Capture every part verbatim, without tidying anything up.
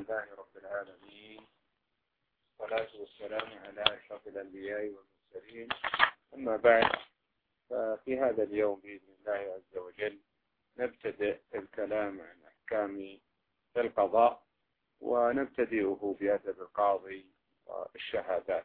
لله رب العالمين، والصلاة والسلام على أشرف الأنبياء والمرسلين. أما بعد، ففي هذا اليوم بإذن الله عز وجل نبتدئ الكلام عن أحكام القضاء، ونبتدئه بأدب القاضي والشهادات.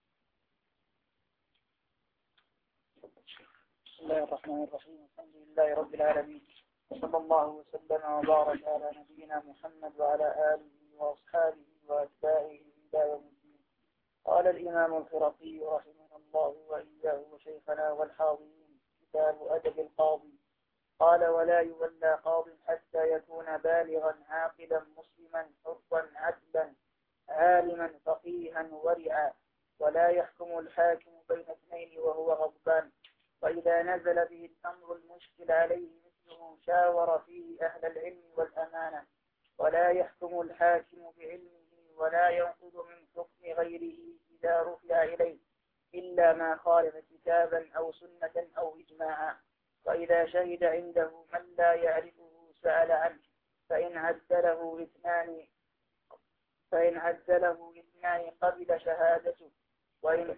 بسم الله الرحمن الرحيم. الحمد لله رب العالمين، وصلى الله وسلم وبارك على نبينا محمد وعلى آله وأصحابه وأتباعه إلى يوم الدين. قال الإمام الخرقي رحمه الله وإياه وشيخنا والحاضرين: كتاب أدب القاضي. قال: ولا يولى قاض حتى يكون بالغا عاقلا مسلما حرا عدلا عالما فقيها ورعا، ولا يحكم الحاكم بين اثنين وهو غضبان، وإذا نزل به الأمر المشكل عليه مثله شاور فيه أهل العلم والأمانة، ولا يحكم الحاكم بعلمه ولا ينقض من حكم غيره إذا رفع إليه إلا ما خالف كتابا أو سنة أو إجماعا، وإذا شهد عنده من لا يعرفه سأل عنه، فإن عدله اثنان فإن عدله اثنان قبل شهادته، وإن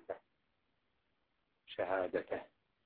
شهادته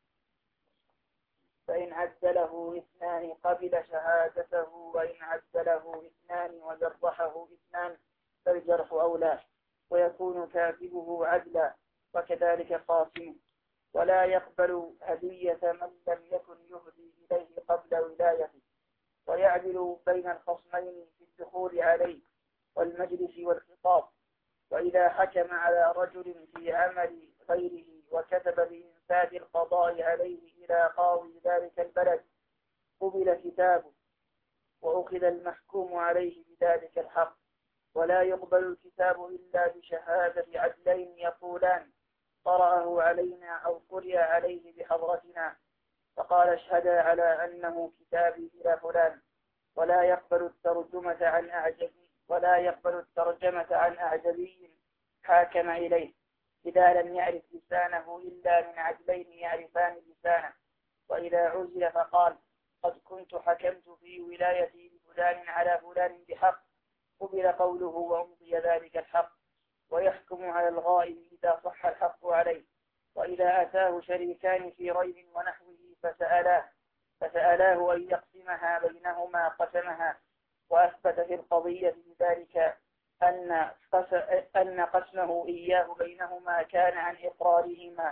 فإن عدله اثنان قبل شهادته، وإن عدله اثنان وجرحه اثنان فالجرح أولى، ويكون كاتبه عدلا، وكذلك قاسمه. ولا يقبل هدية من لم يكن يهدي إليه قبل ولايته، ويعدل بين الخصمين في الدخول عليه والمجلس والخطاب. وإذا حكم على رجل في عمل غيره وكتب بإنفاذ القضاء عليه إلى قاضي ذلك البلد قبل كتابه، وأخذ المحكوم عليه بذلك الحق. ولا يقبل الكتاب إلا بشهادة عدلين يقولان: قرأه علينا أو قرئ عليه بحضرتنا، فقال: اشهدا على أنه كتابي إلى فلان. ولا يقبل الترجمة عن أعجبي ولا يقبل الترجمة عن أعجبي حاكم إليه إذا لم يعرف لسانه إلا من عدلين يعرفان لسانه. وإذا عزل فقال: قد كنت حكمت في ولايتي لفلان على فلان بحق، قبل قوله وأمضي ذلك الحق. ويحكم على الغائب إذا صح الحق عليه. وإذا أتاه شريكان في ريب ونحوه فسألاه فسألاه أن يقسمها بينهما قسمها، وأثبت في القضية بذلك أن أن قسمه إياه بينهما كان عن إقرارهما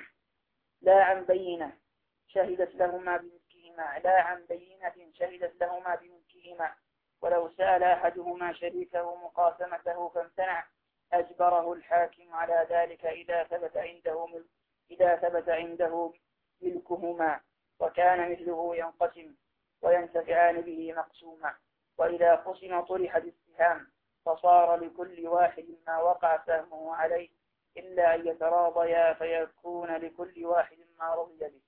لا عن بينة شهدت لهما بملكهما لا عن بينة شهدت لهما بملكهما. ولو سأل أحدهما شريكه مقاسمته فامتنع أجبره الحاكم على ذلك إذا ثبت عنده ملك إذا ثبت عنده ملكهما، وكان مثله ينقسم وينتفعان به مقسوما. وإذا قسم طرح الاتهام، فصار لكل واحد ما وقع سهمه عليه إلا أن يتراضيا فيكون لكل واحد ما رضي به.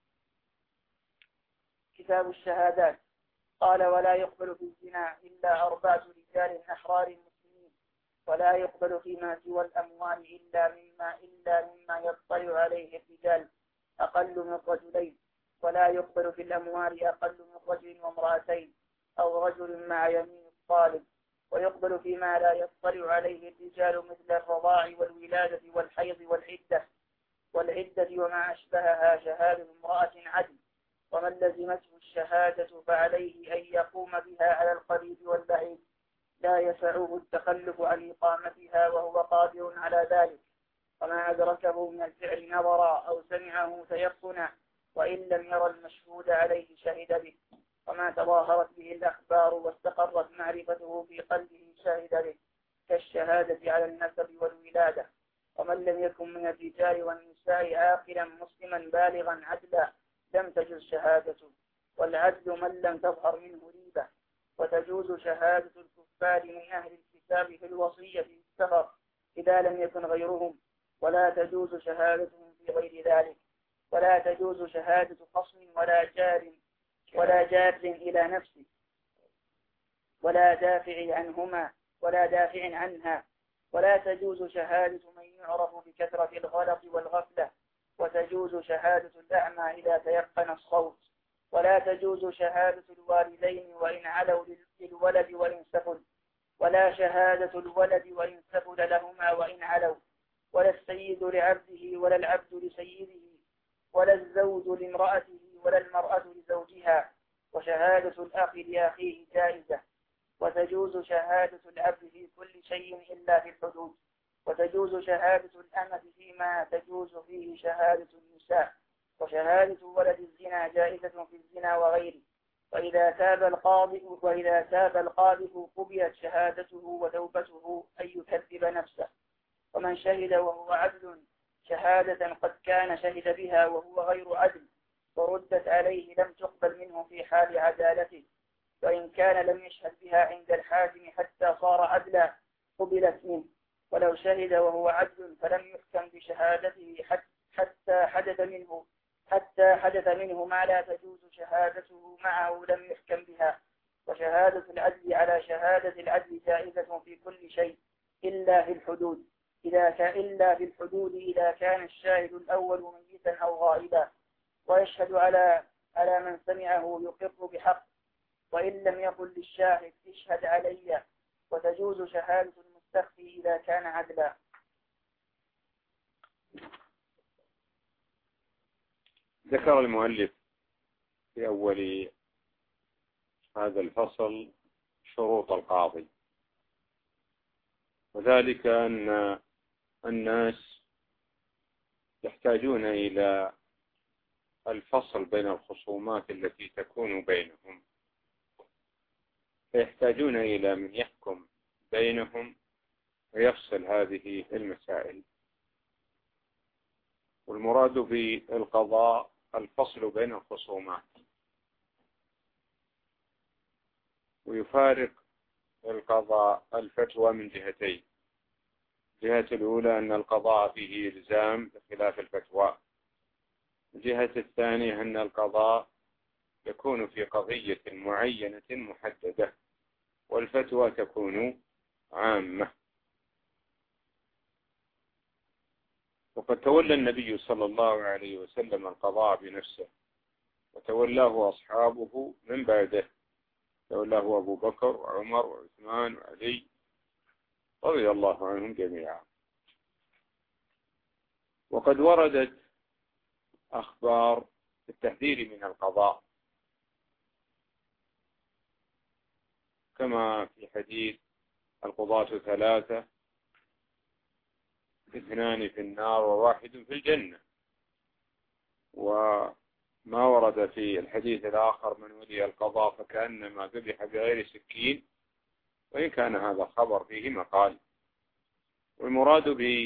كتاب الشهادات. قال: ولا يقبل في الزنا إلا أربعة رجال أحرار مسلمين، ولا يقبل فيما سوى الأموال إلا مما إلا مما يطلع عليه الرجال أقل من رجلين، ولا يقبل في الأموال أقل من رجل وامرأتين أو رجل مع يمين الطالب. ويقبل فيما لا يطلع عليه الرجال مثل الرضاع والولادة والحيض والعدة والعدة وما أشبهها شهادة امرأة عدل. ومن لزمته الشهادة فعليه أن يقوم بها على القريب والبعيد، لا يسعه التخلف عن إقامتها وهو قادر على ذلك. وما أدركه من الفعل نظرا أو سمعه تيقنا، وإن لم يرى المشهود عليه شهد به. وما تظاهرت به الأخبار واستقرت معرفته في قلبه شهد به، كالشهادة على النسب والولادة. ومن لم يكن من الرجال والنساء عاقلا مسلما بالغا عدلا لم تجوز شهادته. والعدل من لم تظهر منه ريبة. وتجوز شهادة الكفار من أهل الكتاب في الوصية في السفر إذا لم يكن غيرهم، ولا تجوز شهادتهم في غير ذلك. ولا تجوز شهادة خصم ولا جار ولا جار إلى نفسه ولا دافع عنهما ولا دافع عنها. ولا تجوز شهادة من يعرف بكثرة الغلط والغفلة. وتجوز شهادة الأعمى إذا تيقن الصوت. ولا تجوز شهادة الوالدين وإن علوا للولد وإن سفل. ولا شهادة الولد وإن سفل لهما وإن علوا، ولا السيد لعبده ولا العبد لسيده، ولا الزوج لامرأته ولا المرأة لزوجها، وشهادة الأخ لأخيه جائزة. وتجوز شهادة العبد في كل شيء إلا في الحدود، وتجوز شهادة الأمة فيما تجوز فيه شهادة النساء، وشهادة ولد الزنا جائزة في الزنا وغيره. وإذا تاب القاضي وإذا تاب القاذف قبلت شهادته وتوبته أن يكذب نفسه. ومن شهد وهو عدل شهادة قد كان شهد بها وهو غير عدل وردت عليه لم تقبل منه في حال عدالته، وإن كان لم يشهد بها عند الحاكم حتى صار عدلا قبلت منه. ولو شهد وهو عدل فلم يحكم بشهادته حتى حدث منه حتى حدث منه ما لا تجوز شهادته معه لم يحكم بها. وشهادة العدل على شهادة العدل جائزة في كل شيء إلا في الحدود إذا كان إلا في الحدود إذا كان الشاهد الأول ميتا أو غائبا، ويشهد على على من سمعه يقر بحق، وإن لم يقل للشاهد اشهد علي. وتجوز شهادة المستخفي إذا كان عدلا. ذكر المؤلف في أول هذا الفصل شروط القاضي، وذلك أن الناس يحتاجون إلى الفصل بين الخصومات التي تكون بينهم، فيحتاجون إلى من يحكم بينهم ويفصل هذه المسائل. والمراد بالقضاء الفصل بين الخصومات، ويفارق القضاء الفتوى من جهتين. الجهة الأولى أن القضاء فيه إلزام بخلاف الفتوى، الجهة الثانية أن القضاء يكون في قضية معينة محددة والفتوى تكون عامة. وقد تولى النبي صلى الله عليه وسلم القضاء بنفسه، وتولاه أصحابه من بعده، تولاه أبو بكر وعمر وعثمان وعلي رضي الله عنهم جميعا. وقد وردت أخبار التحذير من القضاء، كما في حديث القضاة ثلاثة اثنان في النار وواحد في الجنة. وما ورد في الحديث الآخر من ولي القضاء فكأنما ذبح بغير سكين، وإن كان هذا الخبر فيه مقال. والمراد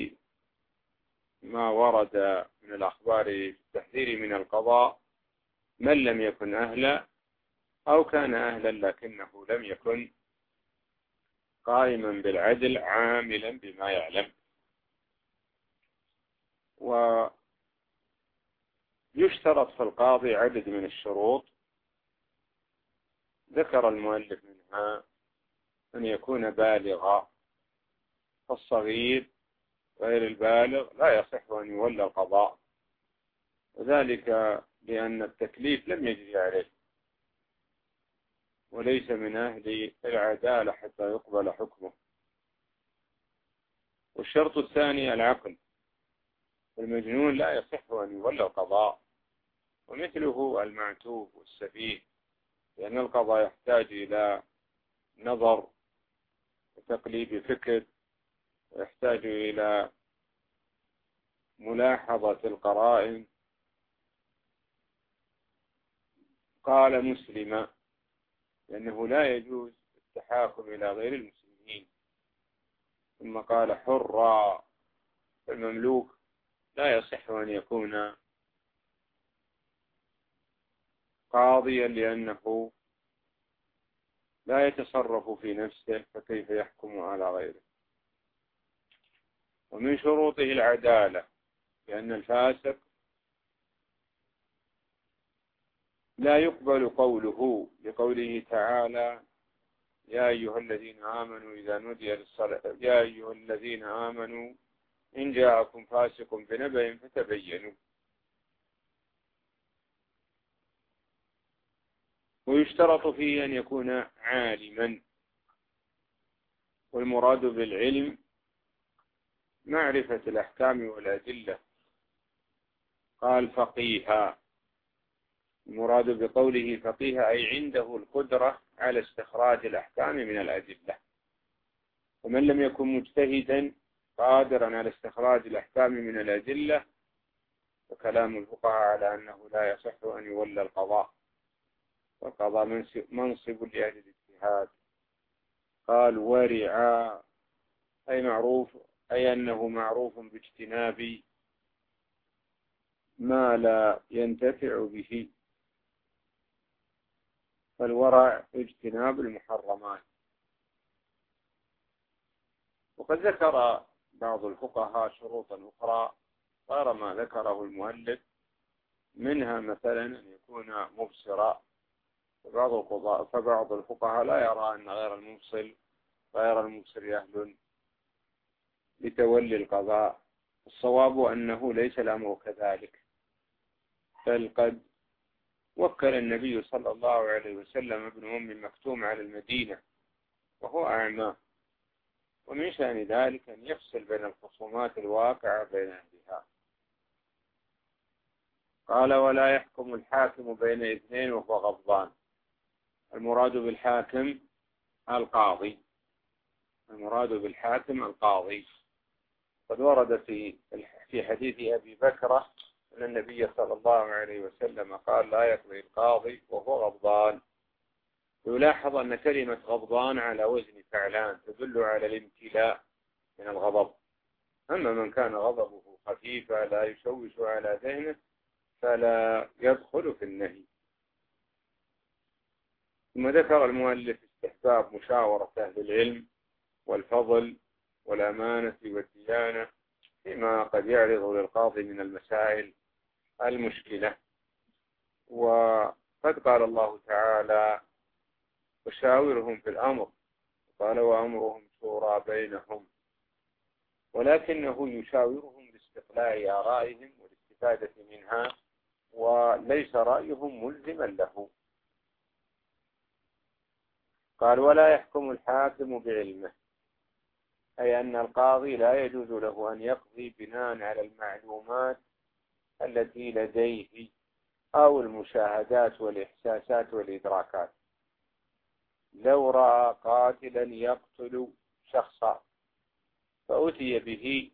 بما ورد من الأخبار التحذير من القضاء من لم يكن أهلا أو كان أهلا لكنه لم يكن قائما بالعدل عاملا بما يعلم. ويشترط في القاضي عدد من الشروط ذكر المؤلف منها أن يكون بالغا، فالصغير غير البالغ لا يصح أن يولى القضاء، وذلك لأن التكليف لم يجري عليه وليس من أهل العدالة حتى يقبل حكمه. والشرط الثاني العقل، المجنون لا يصح أن يولى القضاء، ومثله المعتوه والسفيه، لأن القضاء يحتاج إلى نظر وتقليب فكر، ويحتاج إلى ملاحظة القرائن. قال مسلم لأنه لا يجوز التحاكم إلى غير المسلمين، ثم قال حرا، المملوك لا يصح أن يكون قاضيا لأنه لا يتصرف في نفسه، فكيف يحكم على غيره. ومن شروطه العدالة، لأن الفاسق لا يقبل قوله، لقوله تعالى يا أيها الذين آمنوا إذا نودي للصلاة يا أيها الذين آمنوا إن جاءكم فاسق بنبأ فتبينوا. ويشترط فيه أن يكون عالما، والمراد بالعلم معرفة الأحكام والأدلة. قال فقيها، المراد بقوله فقيها أي عنده القدرة على استخراج الأحكام من الأدلة. ومن لم يكن مجتهدا قادرا على استخراج الأحكام من الأدلة وكلام الفقهاء على أنه لا يصح أن يولى القضاء، والقضاء منصب لأهل الاجتهاد. قال ورعا أي معروف، أي أنه معروف باجتناب ما لا ينتفع به، فالورع اجتناب المحرمات. وقد ذكر بعض الفقهاء شروطا أخرى غير ما ذكره المؤلف، منها مثلا أن يكون مبصرا، فبعض القضاء فبعض الفقهاء لا يرى أن غير المبصر غير المبصر أهل لتولي القضاء. الصواب أنه ليس الأمر كذلك، بل قد وكل النبي صلى الله عليه وسلم ابن أم مكتوم على المدينة وهو أعمى، ومن شأن ذلك أن يفصل بين الخصومات الواقعة بين أهلها. قال ولا يحكم الحاكم بين اثنين وهو غضبان. المراد بالحاكم القاضي، المراد بالحاكم القاضي. قد ورد في في حديث أبي بكرة أن النبي صلى الله عليه وسلم قال لا يقضي القاضي وهو غضبان. يلاحظ أن كلمة غضبان على وزن فعلان تدل على الامتلاء من الغضب. أما من كان غضبه خفيفا لا يشوش على ذهنه فلا يدخل في النهي. ثم ذكر المؤلف استحباب مشاورة أهل العلم والفضل والأمانة والديانة فيما قد يعرض للقاضي من المسائل المشكلة. وقد قال الله تعالى وشاورهم في الأمر، قال وأمرهم شورى بينهم، ولكنه يشاورهم باستقلاء آرائهم والاستفادة منها، وليس رأيهم ملزما له. قال ولا يحكم الحاكم بعلمه، أي أن القاضي لا يجوز له أن يقضي بناء على المعلومات التي لديه أو المشاهدات والإحساسات والإدراكات. لو رأى قاتلا يقتل شخصا فأتي به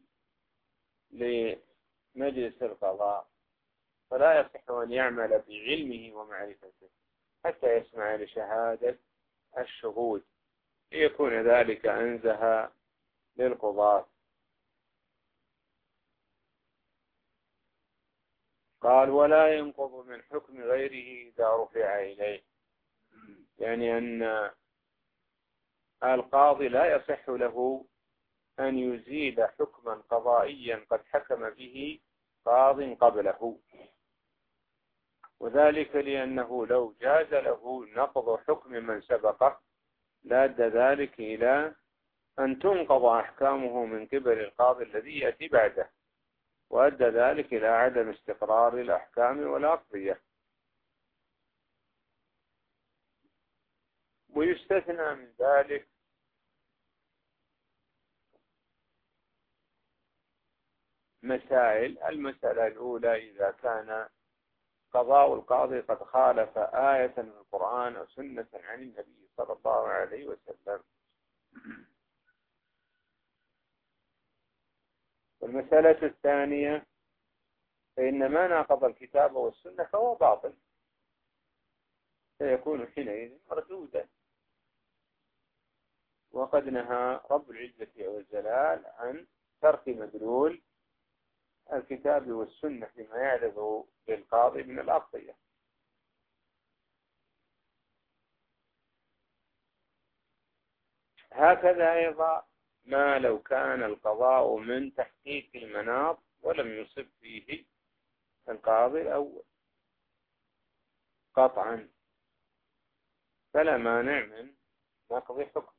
لمجلس القضاء فلا يصح أن يعمل بعلمه ومعرفته حتى يسمع لشهادة الشهود ليكون ذلك أنزه للقضاة. قال ولا ينقض من حكم غيره إذا رفع إليه، يعني أن القاضي لا يصح له أن يزيل حكما قضائيا قد حكم به قاض قبله، وذلك لأنه لو جاز له نقض حكم من سبقه لأدى ذلك إلى أن تنقض أحكامه من قبل القاضي الذي يأتي بعده، وأدى ذلك إلى عدم استقرار الأحكام والأقضية. ويستثنى من ذلك مسائل. المسألة الأولى إذا كان قضاء القاضي قد خالف آية من القرآن أو سنة عن النبي صلى الله عليه وسلم. والمسألة الثانية فإن ما ناقض الكتاب والسنة فهو باطل، سيكون حينئذ مردودا. وقد نهى رب العزة والجلال عن ترك مدلول الكتاب والسنة فيما يعرض للقاضي من الأقضية. هكذا أيضا ما لو كان القضاء من تحقيق المناط ولم يصب فيه القاضي الأول قطعا فلا مانع من نقض حكم.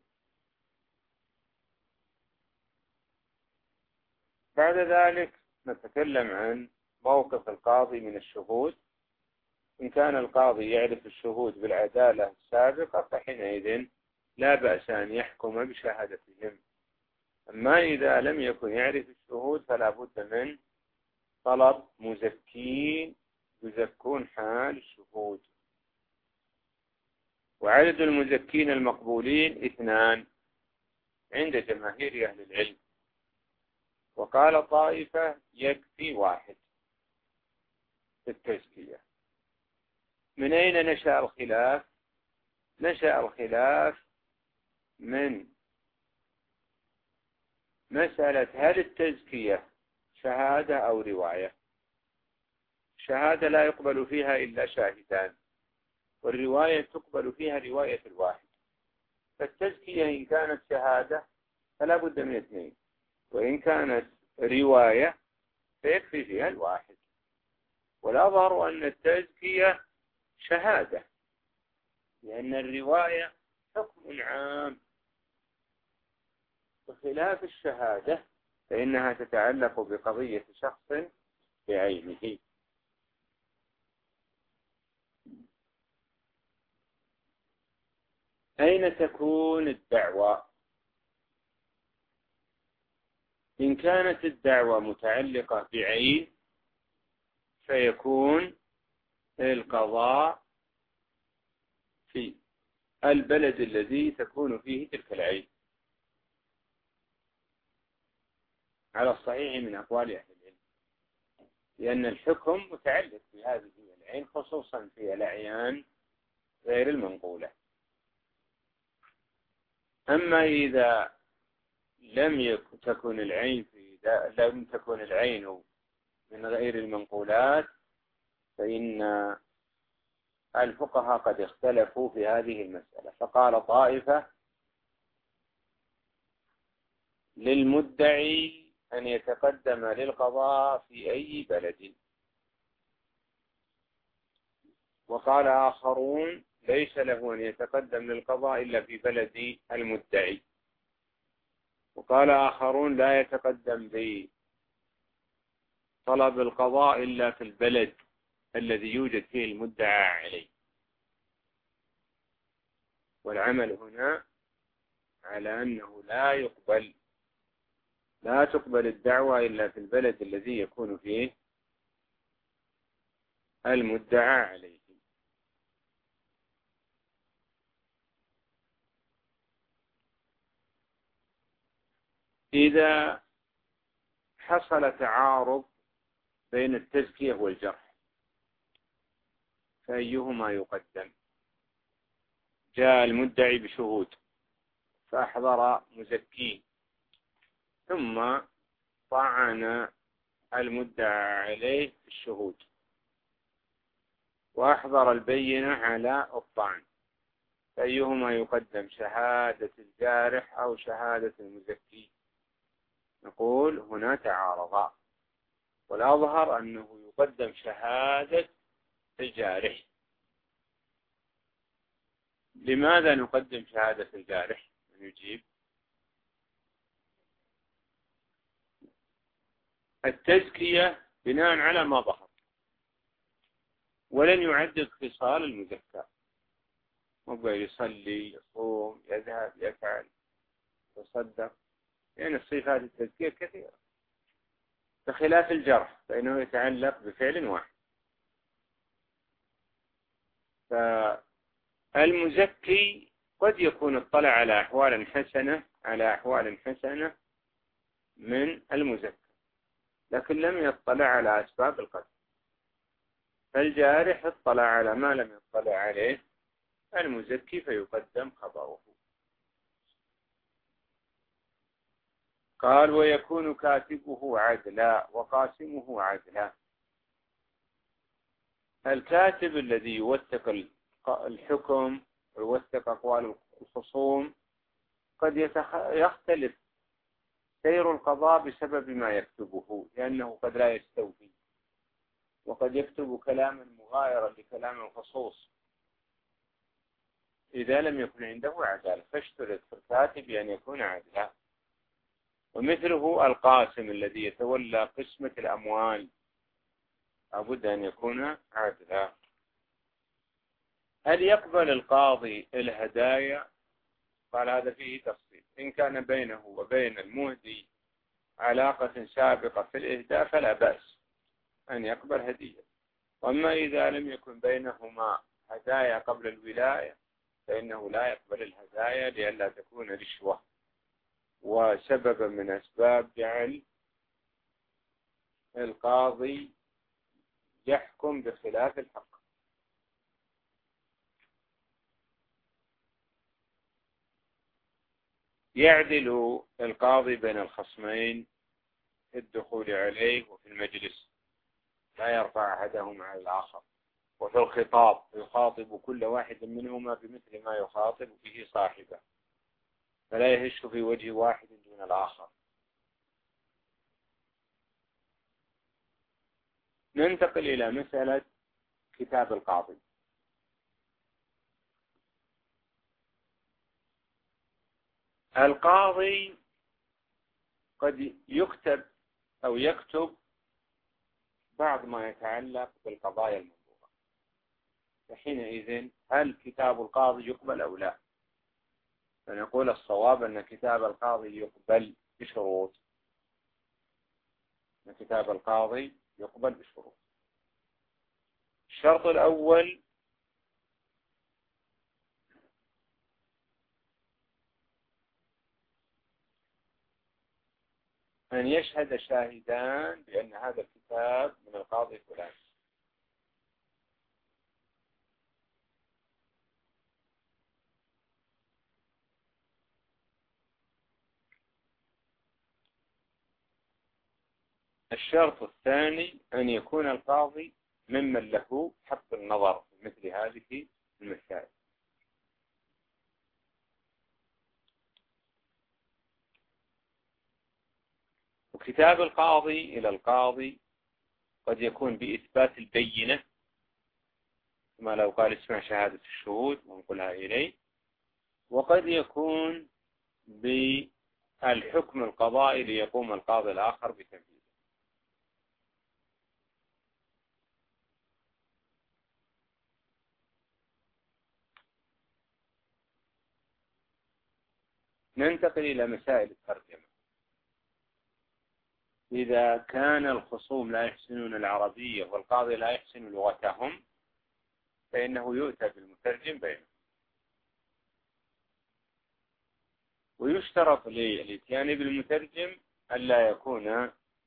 بعد ذلك نتكلم عن موقف القاضي من الشهود. إن كان القاضي يعرف الشهود بالعدالة السابقة فحينئذ لا بأس أن يحكم بشهادتهم. أما إذا لم يكن يعرف الشهود فلا بد من طلب مزكين يزكون حال الشهود. وعدد المزكين المقبولين اثنان عند جماهير أهل العلم، وقال طائفة يكفي واحد في التزكية. من أين نشأ الخلاف؟ نشأ الخلاف من مسألة هل التزكية شهادة أو رواية. شهادة لا يقبل فيها إلا شاهدان، والرواية تقبل فيها رواية الواحد. فالتزكية إن كانت شهادة فلا بد من اثنين، وإن كانت رواية فيكفي فيها الواحد. والأظهر أن التزكية شهادة، لأن الرواية حكم عام، بخلاف الشهادة فإنها تتعلق بقضية شخص بعينه. أين تكون الدعوة؟ إن كانت الدعوة متعلقة بعين فيكون القضاء في البلد الذي تكون فيه تلك العين، على الصحيح من أقوال أهل العلم، لأن الحكم متعلق بهذه العين، خصوصا في الأعيان غير المنقولة. أما إذا لم تكن العين في لم تكن العين من غير المنقولات فإن الفقهاء قد اختلفوا في هذه المسألة. فقال طائفة للمدعي أن يتقدم للقضاء في أي بلد، وقال آخرون ليس له أن يتقدم للقضاء إلا في بلد المدعي، وقال آخرون لا يتقدم بطلب القضاء إلا في البلد الذي يوجد فيه المدعى عليه. والعمل هنا على أنه لا يقبل لا تقبل الدعوة إلا في البلد الذي يكون فيه المدعى عليه. إذا حصل تعارض بين التزكية والجرح فأيهما يقدم؟ جاء المدعي بشهود فأحضر مزكين، ثم طعن المدعى عليه في الشهود وأحضر البينة على الطعن، فأيهما يقدم؟ شهادة الجارح أو شهادة المزكي؟ نقول هنا تعارضا، والأظهر أنه يقدم شهادة الجارح. لماذا نقدم شهادة الجارح؟ من يجيب؟ التزكية بناء على ما ظهر، ولن يعدد خصال المزكى، مبقى يصلي يصوم يذهب يفعل يصدق، يعني الصفات التزكية كثيرة، بخلاف الجرح فإنه يتعلق بفعل واحد. فالمزكي قد يكون اطلع على أحوال حسنة على أحوال حسنة من المزكي، لكن لم يطلع على أسباب القتل. فالجارح اطلع على ما لم يطلع عليه المزكي فيقدم خبره. قال ويكون كاتبه عدلا وقاسمه عدلا. الكاتب الذي يوثق الحكم ويوثق أقوال الخصوم قد يختلف سير القضاء بسبب ما يكتبه، لأنه قد لا يستوفي، وقد يكتب كلاما مغايرا لكلام الخصوص إذا لم يكن عنده عدالة، فاشترط في الكاتب أن يكون عادلا. ومثله القاسم الذي يتولى قسمة الأموال لابد أن يكون عادلا. هل يقبل القاضي الهدايا قال هذا فيه تفصيل. إن كان بينه وبين المهدي علاقة سابقة في الإهداء فلا بأس أن يقبل هدية. وأما إذا لم يكن بينهما هدايا قبل الولاية فإنه لا يقبل الهدايا لئلا تكون رشوة وسبب من أسباب جعل القاضي يحكم بخلاف الحق. يعدل القاضي بين الخصمين في الدخول عليه وفي المجلس، لا يرفع أحدهما على الآخر، وفي الخطاب يخاطب كل واحد منهما بمثل ما يخاطب به صاحبه، فلا يهش في وجه واحد دون الآخر. ننتقل إلى مسألة كتاب القاضي. القاضي قد يكتب أو يكتب بعض ما يتعلق بالقضايا المنظورة، فحينئذ هل كتاب القاضي يقبل أو لا؟ فنقول الصواب أن كتاب القاضي يقبل بشروط. أن كتاب القاضي يقبل بشروط. الشرط الأول أن يشهد شاهدان بأن هذا الكتاب من القاضي فلان. الشرط الثاني أن يكون القاضي ممن له حق النظر في مثل هذه المسائل. وكتاب القاضي إلى القاضي قد يكون بإثبات البينة، كما لو قال اسمع شهادة الشهود ونقلها إليه، وقد يكون بالحكم القضائي ليقوم القاضي الآخر بتنفيذه. ننتقل إلى مسائل الترجمة. إذا كان الخصوم لا يحسنون العربية والقاضي لا يحسن لغتهم فإنه يؤتى بالمترجم بينهم. ويشترط للإتيان بالمترجم ألا يكون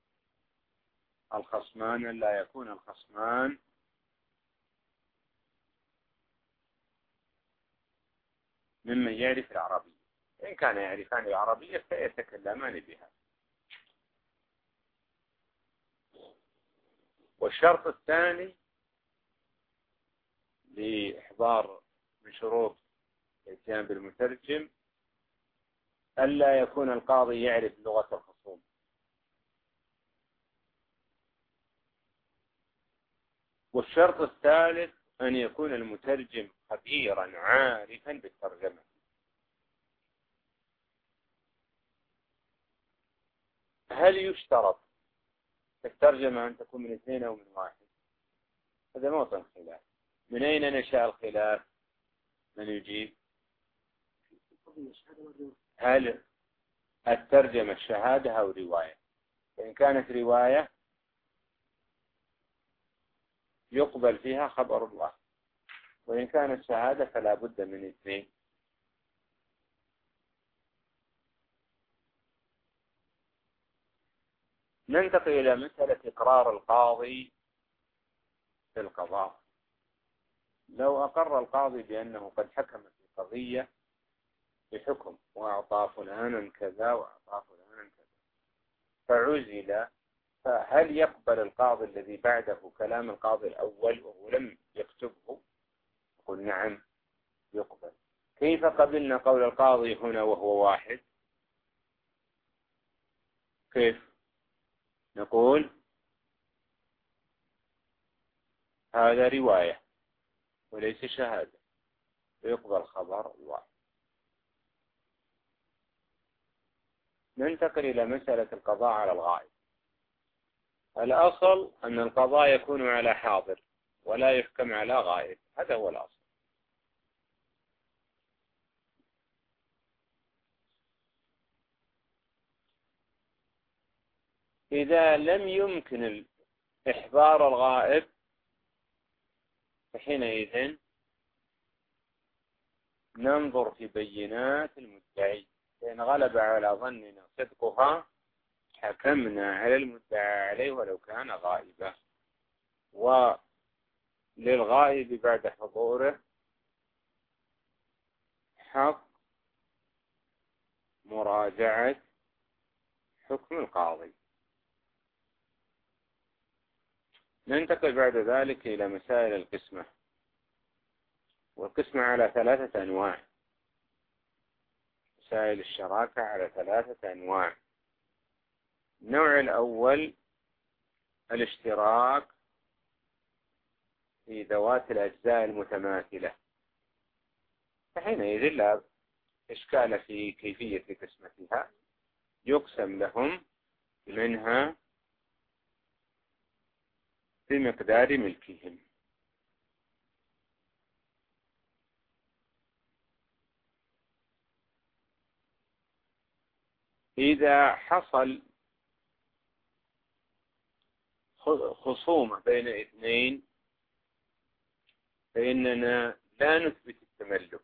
الخصمان ألا يكون الخصمان ممن يعرف العربية. إن كان يعرفان العربية فيتكلمان بها. والشرط الثاني لإحضار من شروط الإتيان بالمترجم ألا يكون القاضي يعرف لغة الخصوم. والشرط الثالث أن يكون المترجم خبيرا عارفا بالترجمة. هل يشترط الترجمة أن تكون من اثنين أو من واحد؟ هذا موطن خلاف. من أين نشأ الخلاف؟ من يجيب؟ هل الترجمة شهادة أو رواية؟ فإن كانت رواية يقبل فيها خبر الله، وإن كانت شهادة فلا بد من اثنين. ننتقل إلى مسألة إقرار القاضي في القضاء. لو أقر القاضي بأنه قد حكم في قضية بحكم وأعطى فلانا كذا وأعطى فلانا كذا فعزل، فهل يقبل القاضي الذي بعده كلام القاضي الأول وهو لم يكتبه؟ يقول نعم يقبل. كيف قبلنا قول القاضي هنا وهو واحد؟ كيف؟ نقول هذا رواية وليس شهادة، فيقبل خبر الواحد. ننتقل إلى مسألة القضاء على الغائب. الأصل أن القضاء يكون على حاضر ولا يحكم على غائب، هذا هو الأصل. إذا لم يمكن إحضار الغائب فحينئذ ننظر في بينات المدعي، فإن غلب على ظننا صدقها حكمنا على المدعى عليه ولو كان غائبا. وللغائب بعد حضوره حق مراجعة حكم القاضي. ننتقل بعد ذلك إلى مسائل القسمة. والقسمة على ثلاثة أنواع. مسائل الشراكة على ثلاثة أنواع. النوع الأول الاشتراك في ذوات الأجزاء المتماثلة، فحينئذ لا إشكال في كيفية قسمتها، يقسم لهم منها بمقدار ملكهم. إذا حصل خصومة بين اثنين فإننا لا نثبت التملك،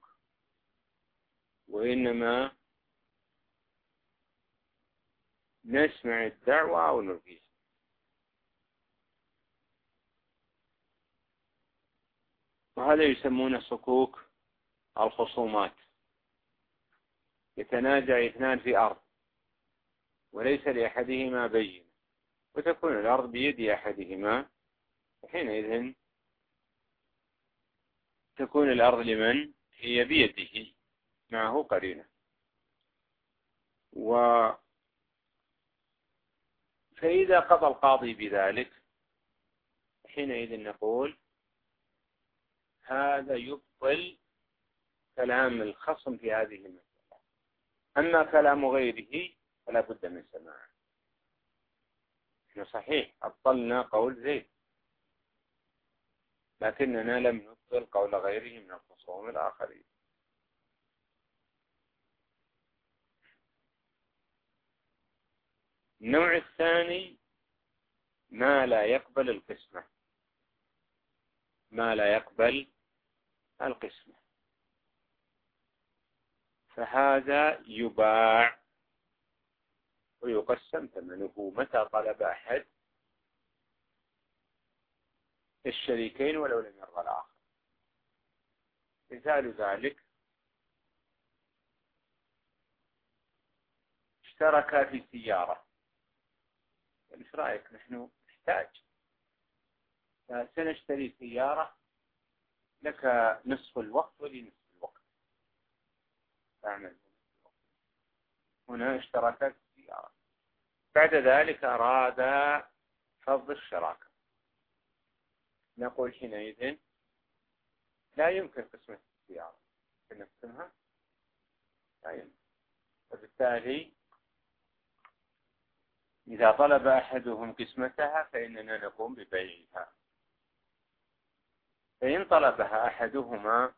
وإنما نسمع الدعوة أو نلغيها. وهذا يسمونه صكوك الخصومات. يتنازع اثنان في أرض وليس لأحدهما بينة، وتكون الأرض بيد أحدهما، حينئذ تكون الأرض لمن هي بيده معه قرينة. و فإذا قضى القاضي بذلك حينئذ نقول هذا يبطل كلام الخصم في هذه المسألة. أما كلام غيره فلا بد من سماعه. صحيح أبطلنا قول زيد، لكننا لم نبطل قول غيره من الخصوم الآخرين. النوع الثاني ما لا يقبل القسمة. ما لا يقبل القسمة فهذا يباع ويقسم ثمنه متى طلب أحد الشريكين ولو لم يرضى الآخر. مثال ذلك اشتركا في سيارة، ايش رأيك نحن نحتاج سنشتري سيارة، لك نصف الوقت ولي نصف الوقت، تعمل هنا اشتركا في السيارة. بعد ذلك أرادا فض الشراكة، نقول حينئذ لا يمكن قسمة السيارة، نقسمها لا يمكن. وبالتالي إذا طلب أحدهم قسمتها فإننا نقوم ببيعها. فإن طلبها أحدهما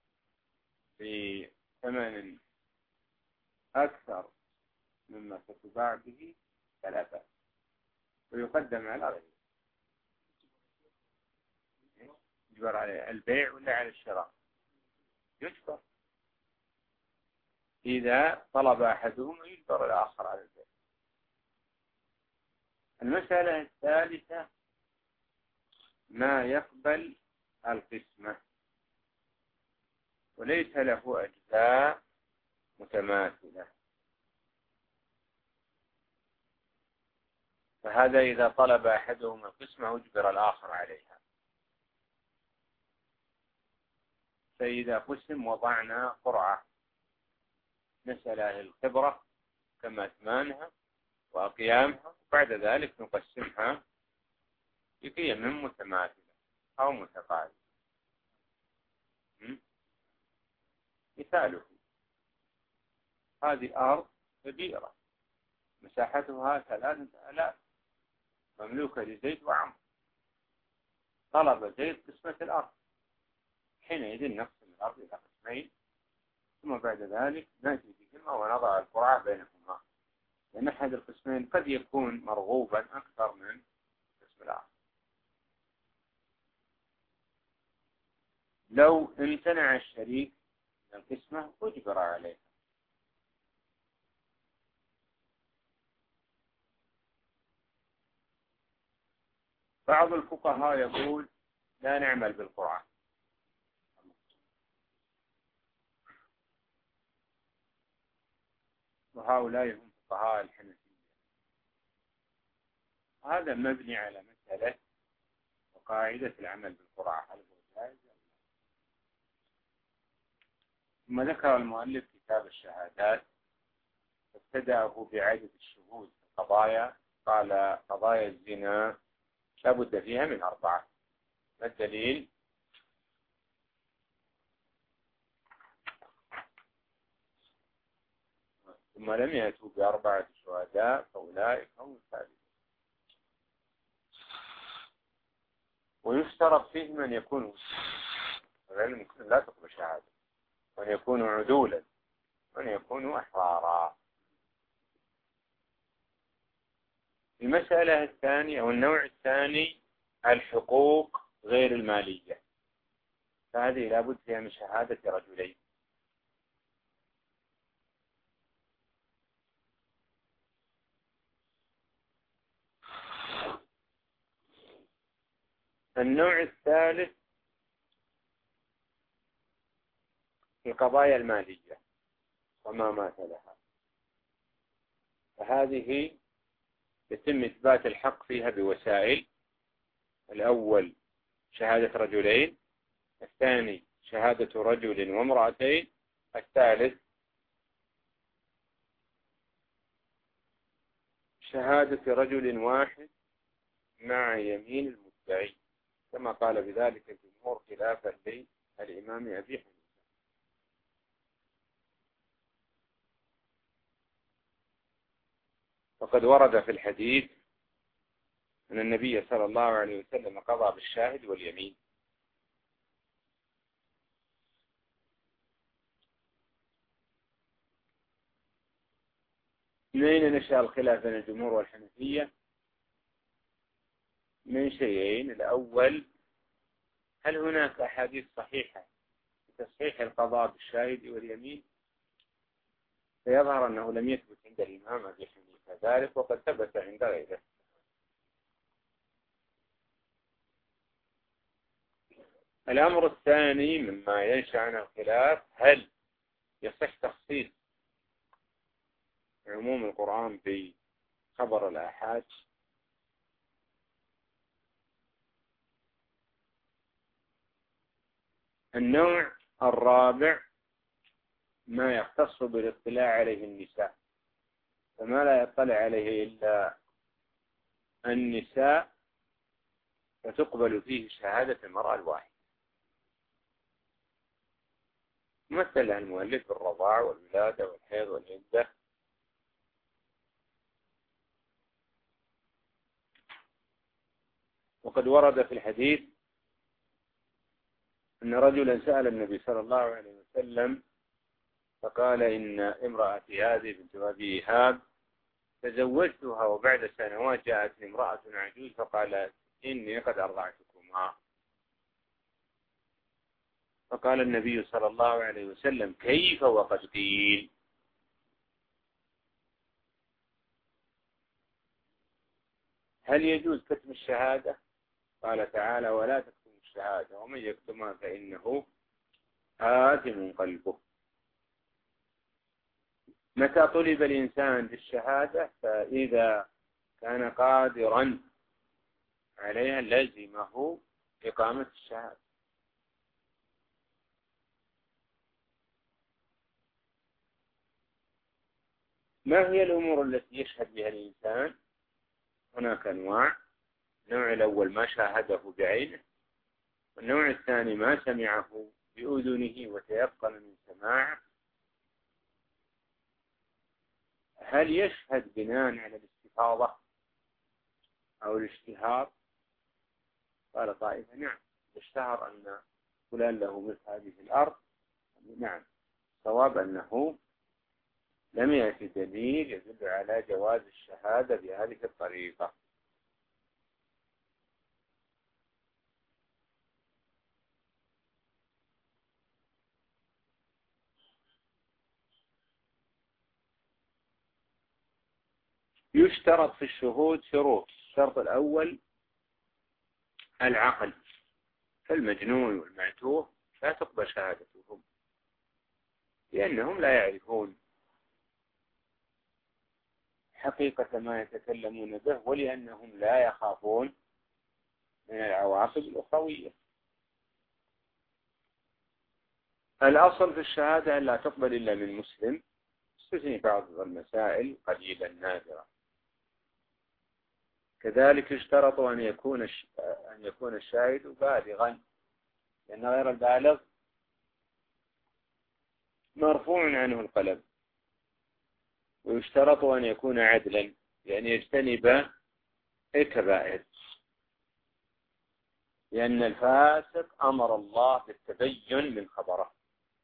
بثمن أكثر مما ستباع به فلا بأس، ويقدم على غيره. يجبر على البيع ولا على الشراء؟ يجبر. إذا طلب أحدهما يجبر الآخر على البيع. المسألة الثالثة ما يقبل القسمة وليس له أجزاء متماثلة، فهذا إذا طلب أحدهما القسمة أجبر الآخر عليها. فإذا قسم وضعنا قرعة نسأل أهل الخبرة كما أثمانها وأقيامها، وبعد ذلك نقسمها بقيم متماثلة أو متقاربة. مثاله هذه أرض كبيرة مساحتها ثلاثة آلاف مملوكة لزيد وعمر، طلب زيد قسمة الأرض، حينئذ نقسم الأرض إلى قسمين، ثم بعد ذلك نأتي بهما ونضع القرعة بينهما لأن أحد القسمين قد يكون مرغوبا أكثر من القسم الآخر. لو امتنع الشريك من القسمة أجبر عليه. بعض الفقهاء يقول لا نعمل بالقرآن، وهؤلاء هم فقهاء الحنفية. هذا مبني على مسألة وقاعدة العمل بالقرآن، هل هو جائز؟ ثم ذكر المؤلف كتاب الشهادات، ابتدأه بعدد الشهود في القضايا. قال قضايا الزنا لا بد فيها من أربعة. ما الدليل؟ ثم لم يأتوا بأربعة شهداء فأولئك هم الثالثون. ويشترط فيه من يكون مسلما، لا تقبل شهادة، وأن يكونوا عدولا، وأن يكونوا أحرارا. المسألة الثانية أو النوع الثاني الحقوق غير المالية، فهذه لابد فيها من شهادة رجلين. النوع الثالث في القضايا المالية وما مات لها، فهذه يتم إثبات الحق فيها بوسائل. الأول شهادة رجلين، الثاني شهادة رجل وامرأتين، الثالث شهادة رجل واحد مع يمين المدعي، كما قال بذلك الجمهور خلافا للإمام أبي حنيفة. وقد ورد في الحديث أن النبي صلى الله عليه وسلم قضى بالشاهد واليمين. من أين نشأ الخلاف بين الجمهور والحنفية؟ من شيئين. الأول، هل هناك أحاديث صحيحة لتصحيح القضاء بالشاهد واليمين؟ فيظهر أنه لم يثبت عند الإمام أبي حنيفة ذلك، وقد ثبت عند غيره. الأمر الثاني مما ينشأ عنه الخلاف، هل يصح تخصيص عموم القرآن بخبر الآحاد؟ النوع الرابع ما يختص بالاطلاع عليه النساء، فما لا يطلع عليه إلا النساء فتقبل فيه شهادة المرأة الواحدة. مثل المؤلف بالرضاع والولادة والحيض والعدة. وقد ورد في الحديث أن رجلا سأل النبي صلى الله عليه وسلم فقال إن امرأتي هذه بنت أبي إيهاب تزوجتها وبعد سنوات جاءتني امرأة عجوز فقالت إني قد أرضعتكما. فقال النبي صلى الله عليه وسلم كيف وقد قيل؟ هل يجوز كتم الشهادة؟ قال تعالى ولا تكتموا الشهادة ومن يكتمها فإنه آثم قلبه. متى طلب الإنسان بالشهادة؟ فإذا كان قادرا عليها لزمه إقامة الشهادة. ما هي الأمور التي يشهد بها الإنسان؟ هناك أنواع. النوع الأول ما شاهده بعينه، والنوع الثاني ما سمعه بأذنه وتيقن من سماعه. هل يشهد بناء على الاستفاضة أو الاشتهار؟ قال طائفة نعم، اشتهر أن فلان له مثل هذه الأرض، نعم، صواب أنه لم يأتي دليل يدل على جواز الشهادة بهذه الطريقة. يشترط في الشهود شروط. الشرط الأول العقل، فالمجنون والمعتوه لا تقبل شهادتهم لأنهم لا يعرفون حقيقة ما يتكلمون به، ولأنهم لا يخافون من العواقب الأخروية. الأصل في الشهادة لا تقبل إلا من مسلم، استثني بعض المسائل قليلا نادرة. كذلك اشترط أن يكون أن يكون الشاهد بالغا، لأن غير البالغ مرفوع عنه القلم. ويشترط أن يكون عدلا، يعني يجتنب الكبائر، لأن الفاسق أمر الله بالتبين من خبره.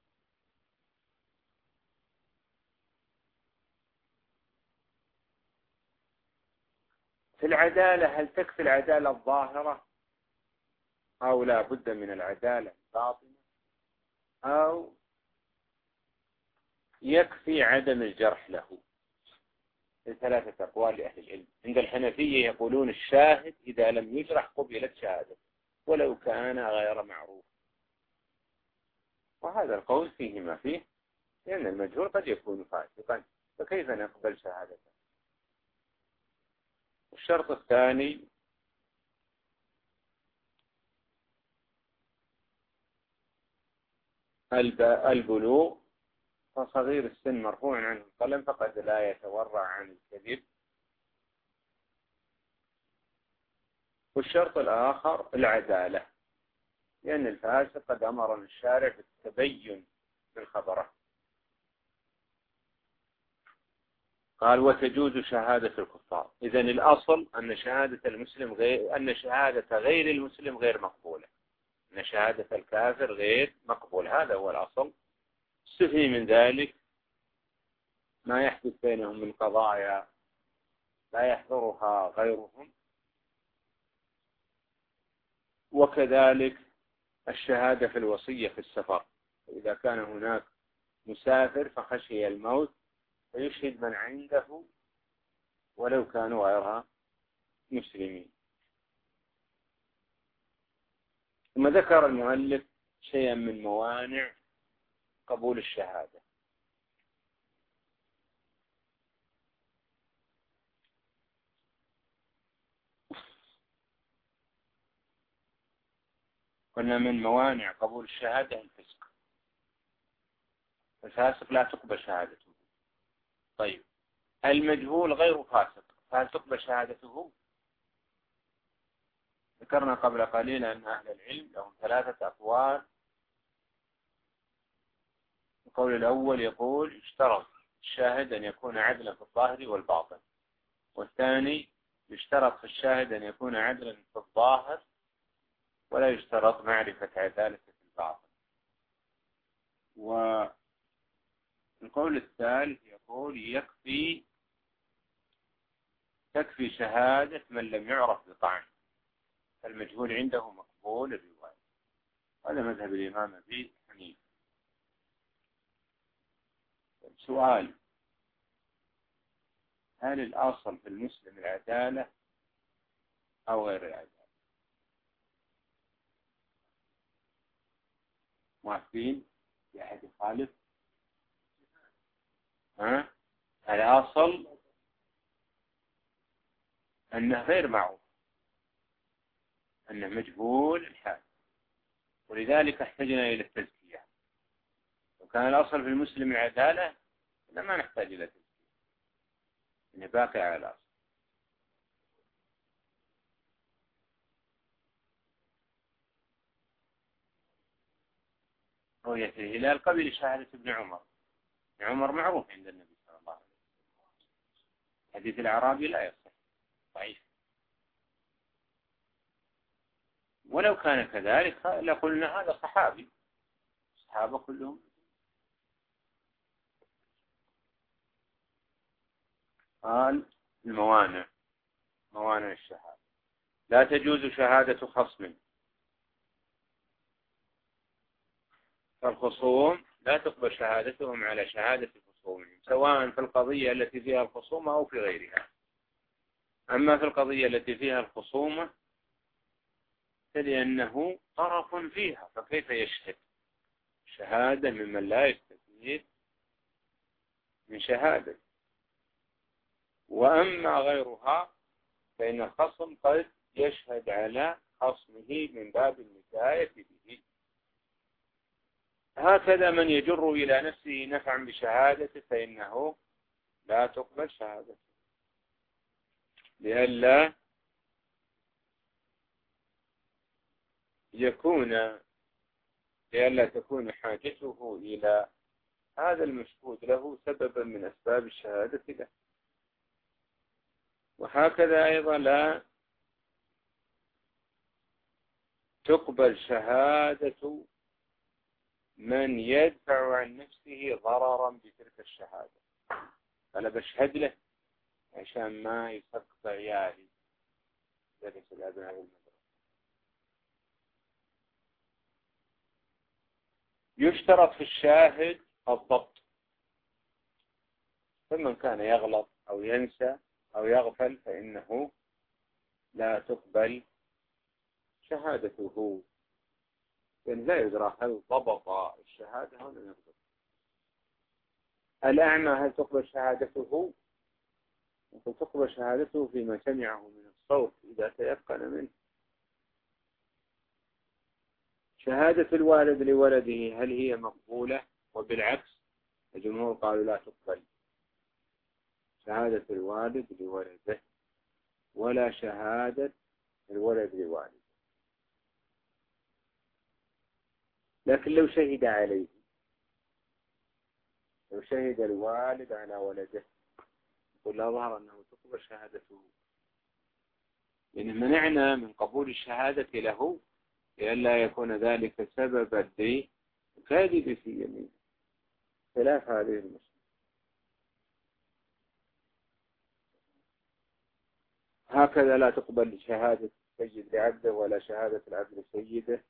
في العدالة، هل تكفي العدالة الظاهرة أو لا بد من العدالة الباطنة، أو يكفي عدم الجرح له؟ ثلاثة أقوال لأهل العلم. عند الحنفية يقولون الشاهد إذا لم يجرح قبلت شهادته ولو كان غير معروف، وهذا القول فيه ما فيه، لأن المجهول قد يكون فاسقا، فكيف نقبل شهادته؟ الشرط الثاني البلوغ، فصغير السن مرفوع عنه القلم فقد لا يتورع عن الكذب. والشرط الآخر العدالة، لأن الفاسق قد أمرنا الشارع بالتبين من خبره. قال وتجوز شهادة الكفار. إذن الأصل أن شهادة المسلم غير أن شهادة غير المسلم غير مقبولة، أن شهادة الكافر غير مقبول، هذا هو الأصل. استثني من ذلك ما يحدث بينهم من قضايا لا يحضرها غيرهم، وكذلك الشهادة في الوصية في السفر، إذا كان هناك مسافر فخشي الموت فيشهد من عنده ولو كانوا غيرها مسلمين. ثم ذكر المؤلف شيئا من موانع قبول الشهادة. قلنا من موانع قبول الشهادة الفسق، الفاسق لا تقبل شهادته. طيب المجهول غير فاسق، فهل تقبل شهادته؟ ذكرنا قبل قليل أن أهل العلم لهم ثلاثة أقوال. القول الأول يقول يشترط الشاهد أن يكون عدلا في الظاهر والباطن، والثاني يشترط في الشاهد أن يكون عدلا في الظاهر ولا يشترط معرفة عدالته في الباطن. والقول الثالث يقول يكفي تكفي شهادة من لم يعرف بطعن، المجهول عنده مقبول الرواية. هذا مذهب الإمام أبي حنيفة. سؤال: هل الأصل في المسلم العدالة أو غير العدالة؟ موافقين؟ في أحد يخالف؟ ها؟ الأصل أنه غير معروف، أنه مجهول الحال، ولذلك احتجنا إلى التزكية. لو كان الأصل في المسلم العدالة لما نحتاج إلى تزكية، إنه باقي على الأصل. رؤية الهلال قبل شهادة ابن عمر. ابن عمر معروف عند النبي صلى الله عليه وسلم. حديث الأعرابي لا يصح، ضعيف. ولو كان كذلك لقلنا هذا صحابي، الصحابة كلهم. قال الموانع، موانع الشهادة: لا تجوز شهادة خصم، فالخصوم لا تقبل شهادتهم على شهادة خصومهم، سواء في القضية التي فيها الخصومة أو في غيرها. أما في القضية التي فيها الخصومة فلأنه طرف فيها، فكيف يشهد شهادة ممن لا يستفيد من شهادة؟ وأما غيرها فإن الخصم قد يشهد على خصمه من باب النكاية به. هكذا من يجر إلى نفسه نفعا بشهادته فإنه لا تقبل شهادته، لئلا يكون لئلا تكون حاجته إلى هذا المشهود له سببا من أسباب الشهادة له. وهكذا أيضا لا تقبل شهادة من يدفع عن نفسه ضررا بتلك الشهادة. أنا بشهد له عشان ما يسقط عيالي ذلك الأبناء المدرسة. يشترط في الشاهد الضبط، فمن كان يغلط أو ينسى أو يغفل فإنه لا تقبل شهادته، لأن لا يدرى هل ضبط الشهادة أو لم يضبط. الأعمى هل تقبل شهادته؟ ممكن تقبل شهادته فيما سمعه من الصوت إذا تيقن منه. شهادة الوالد لولده هل هي مقبولة؟ وبالعكس الجمهور قالوا لا تقبل شهادة الوالد لولده ولا شهادة الولد لوالده. لكن لو شهد عليه، لو شهد الوالد على ولده يقول لا ظهر أنه تقبل شهادته، لأن منعنا من قبول الشهادة له لئلا يكون ذلك سببا للكاذب في يمينه، خلاف هذه المسألة. هكذا لا تقبل شهادة السيد لعبده ولا شهادة العبد لسيده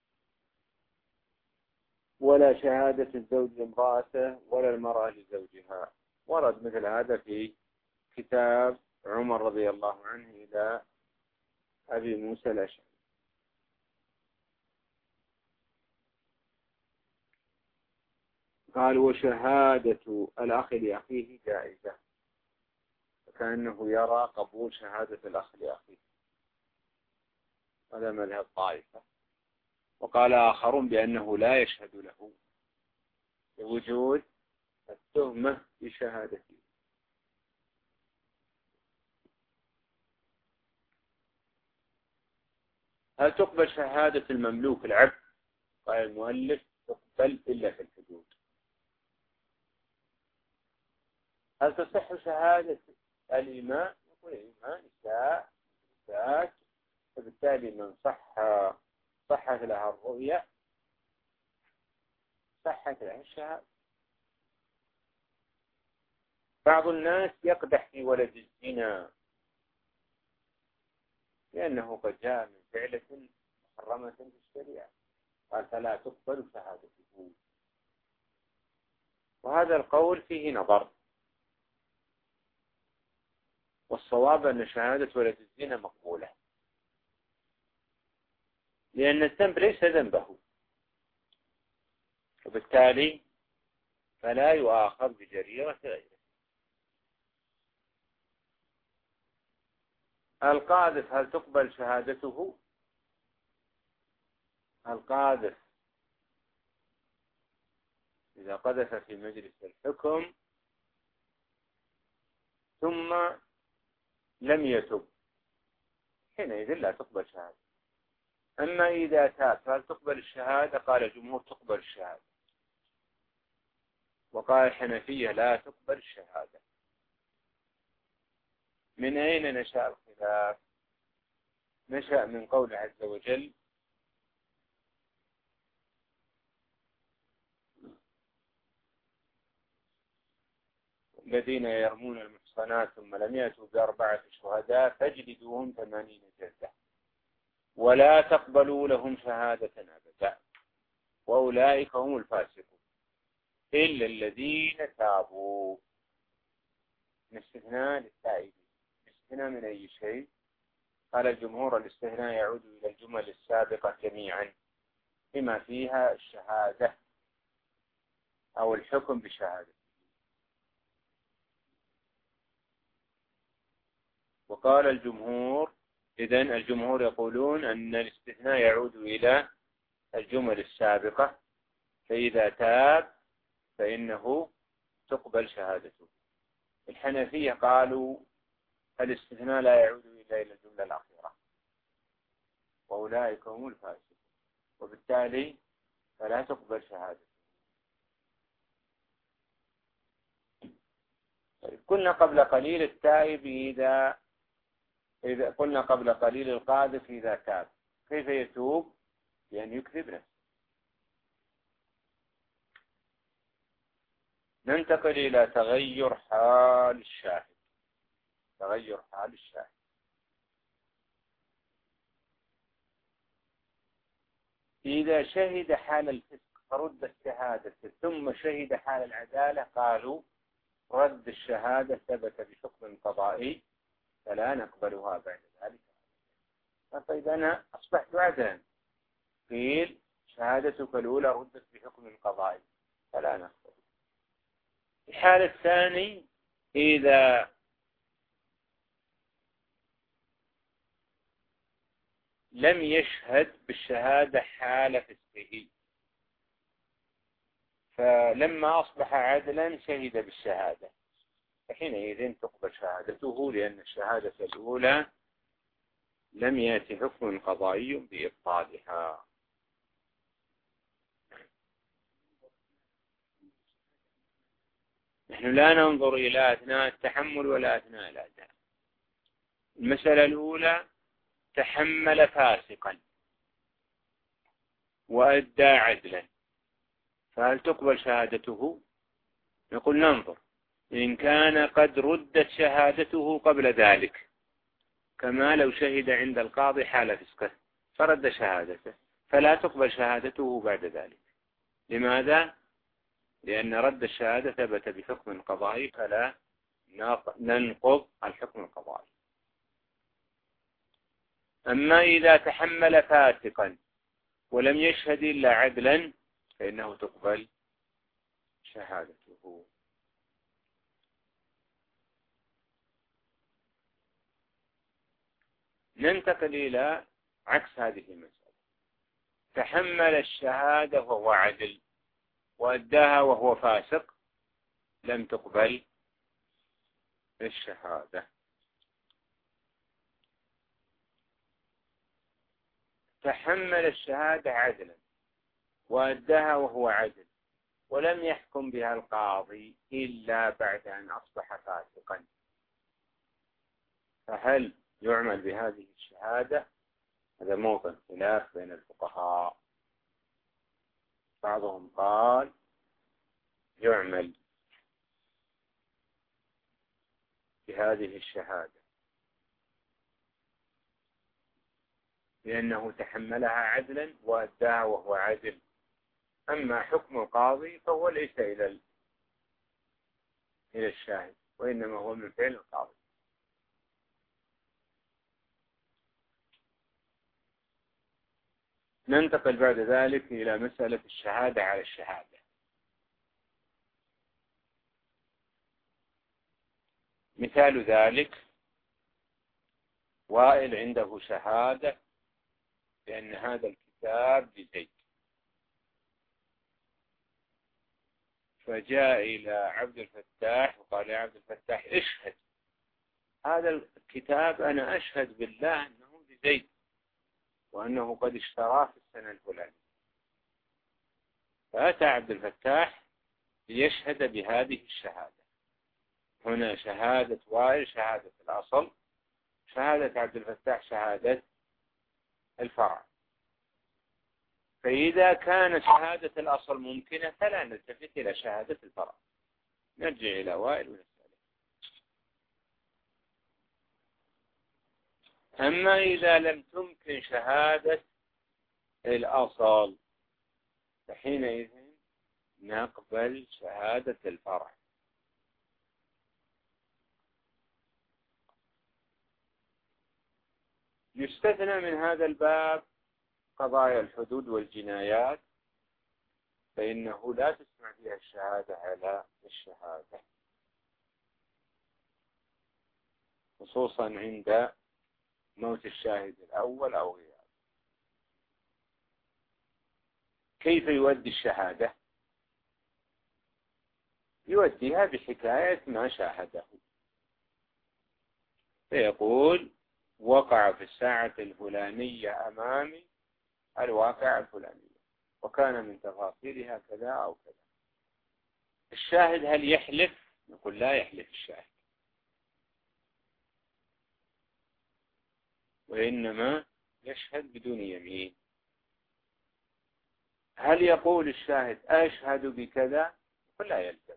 ولا شهادة الزوج لامرأته ولا المرأة لزوجها. ورد مثل هذا في كتاب عمر رضي الله عنه إلى أبي موسى الأشعري. قال وشهادة الأخ لأخيه جائزة، فكأنه يرى قبول شهادة الأخ لأخيه، هذا مذهب طائفة. وقال آخرون بأنه لا يشهد له لوجود التهمة بشهادته. هل تقبل شهادة المملوك العبد؟ قال المؤلف تقبل إلا في الحدود. هل تصح شهادة الإمام؟ يقول الإمام نساء نساء، فبالتالي من صح صحت لها الرؤية صحت لها الشهادة. بعض الناس يقدح في ولد الزنا لأنه قد جاء من فعلة محرمة في الشريعة، قال فلا تقبل شهادته. وهذا القول فيه نظر، والصواب أن شهادة ولد الزنا مقبولة، لأن الذنب ليس ذنبه، وبالتالي فلا يؤاخذ بجريرة غيره. القاذف هل تقبل شهادته؟ القاذف إذا قذف في مجلس الحكم ثم لم يتب حينئذ لا تقبل شهادة. أما إذا تاب هل تقبل الشهادة؟ قال الجمهور تقبل الشهادة، وقال الحنفية لا تقبل الشهادة. من أين نشأ الخلاف؟ نشأ من قول عز وجل الذين يرمون المحصنات محصنات ثم لم يأتوا بأربعة شهداء فاجلدوهم ثمانين جلدة ولا تقبلوا لهم شهادة أبدا وأولئك هم الفاسقون إلا الذين تابوا. الاستثناء للتائبين. الاستثناء من أي شيء؟ قال الجمهور الاستثناء يعود إلى الجمل السابقة جميعا بما فيها الشهادة أو الحكم بشهادة. وقال الجمهور إذن الجمهور يقولون أن الاستثناء يعود إلى الجمل السابقة فإذا تاب فإنه تقبل شهادته. الحنفية قالوا الاستثناء لا يعود إلا إلى الجملة الأخيرة وأولئك هم الفاسقون وبالتالي فلا تقبل شهادته. قلنا قبل قليل التائب إذا إذا قلنا قبل قليل القاذف إذا تاب كيف يتوب؟ بأن يكذب نفسه. ننتقل إلى تغير حال الشاهد. تغير حال الشاهد. إذا شهد حال الفسق فرد الشهادة ثم شهد حال العدالة قالوا رد الشهادة ثبت بحكم قضائي فلا نقبلها بعد ذلك. فإذا طيب أنا أصبحت عدلا قيل شهادتك الأولى ردت بحكم قضائي فلا نقبل. الحالة الثانية إذا لم يشهد بالشهادة حال فسقه فلما أصبح عدلا شهد بالشهادة فحينئذ تقبل شهادته لأن الشهادة الأولى لم يأتي حكم قضائي بإبطالها. نحن لا ننظر إلى أثناء التحمل ولا أثناء الأداء. المسألة الأولى تحمل فاسقا وأدى عدلا فهل تقبل شهادته؟ نقول ننظر إن كان قد ردت شهادته قبل ذلك كما لو شهد عند القاضي حال فسقه فرد شهادته فلا تقبل شهادته بعد ذلك. لماذا؟ لأن رد الشهادة ثبت بحكم قضائي فلا ننقض الحكم القضائي. أما إذا تحمل فاسقا ولم يشهد إلا عدلا فإنه تقبل شهادته. ننتقل إلى عكس هذه المسألة. تحمل الشهادة وهو عدل وأداها وهو فاسق لم تقبل الشهادة. تحمل الشهادة عدلا وأداها وهو عدل ولم يحكم بها القاضي إلا بعد أن أصبح فاسقا فهل يعمل بهذه الشهادة؟ هذا موطن خلاف بين الفقهاء. بعضهم قال يعمل بهذه الشهادة لأنه تحملها عدلا وأداها وهو عدل. أما حكم القاضي فهو ليس إلى إلى الشاهد وإنما هو من فعل القاضي. ننتقل بعد ذلك إلى مسألة الشهادة على الشهادة. مثال ذلك وائل عنده شهادة بأن هذا الكتاب لزيد فجاء إلى عبد الفتاح وقال يا عبد الفتاح اشهد هذا الكتاب أنا أشهد بالله أنه لزيد وأنه قد اشتراه في السنة الفلانية. فأتى عبد الفتاح ليشهد بهذه الشهادة. هنا شهادة وائل شهادة الأصل، شهادة عبد الفتاح شهادة الفرع. فإذا كانت شهادة الأصل ممكنة فلا نلتفت إلى شهادة الفرع، نرجع إلى وائل ونسأله. أما إذا لم تمكن شهادة الأصل فحينئذ نقبل شهادة الفرع. يستثنى من هذا الباب قضايا الحدود والجنايات، فإنه لا تسمع فيها الشهادة على الشهادة، خصوصا عند موت الشاهد الأول أو غيره. كيف يودي الشهادة؟ يوديها بحكاية ما شاهده، فيقول وقع في الساعة الفلانية أمامي الواقعة الفلانية وكان من تفاصيلها كذا أو كذا. الشاهد هل يحلف؟ نقول لا يحلف الشاهد، وإنما يشهد بدون يمين. هل يقول الشاهد أشهد بكذا؟ نقول لا يلزم،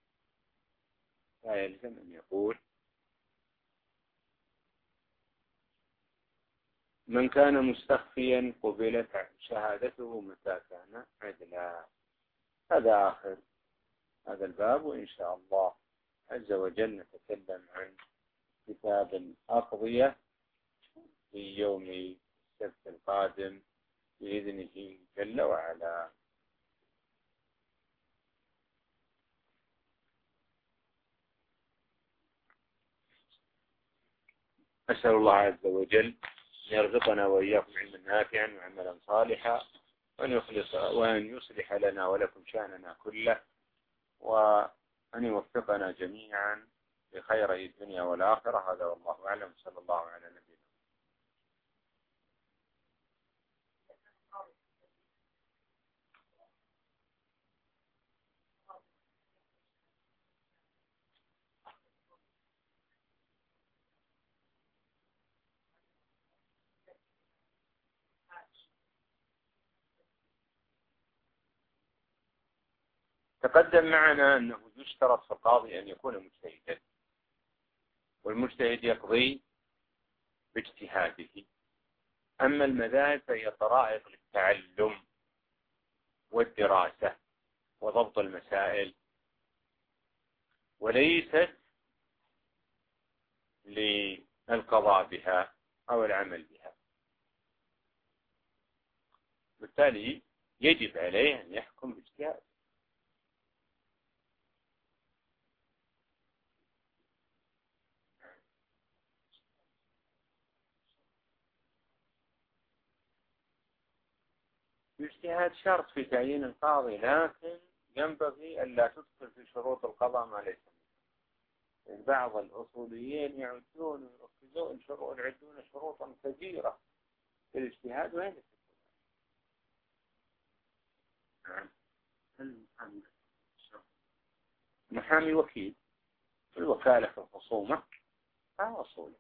لا يلزم أن يقول. من كان مستخفيا قبلت شهادته متى كان عدلا. هذا آخر هذا الباب، وإن شاء الله عز وجل نتكلم عن كتاب الأقضية في يوم السبت القادم بإذنه جل وعلا. أسأل الله عز وجل أن يرزقنا وإياكم علما نافعا وعملا صالحا، وأن يخلص وأن يصلح لنا ولكم شأننا كله، وأن يوفقنا جميعا بخير الدنيا والآخرة. هذا والله أعلم، صلى الله على نبينا. تقدم معنا أنه يشترط في القاضي أن يكون مجتهدا، والمجتهد يقضي باجتهاده. أما المذاهب فهي طرائق للتعلم والدراسة وضبط المسائل، وليست للقضاء بها أو العمل بها. بالتالي يجب عليه أن يحكم باجتهاده. الاجتهاد شرط في تعيين القاضي، لكن ينبغي ألا تدخل في شروط القضاء ما ليس منه. بعض الأصوليين يعدون ويركزون شروط يعدون شروطا كثيرة في الاجتهاد، وين تكون؟ نعم. محامي وكيل الوكالة في الخصومة هذا أصول.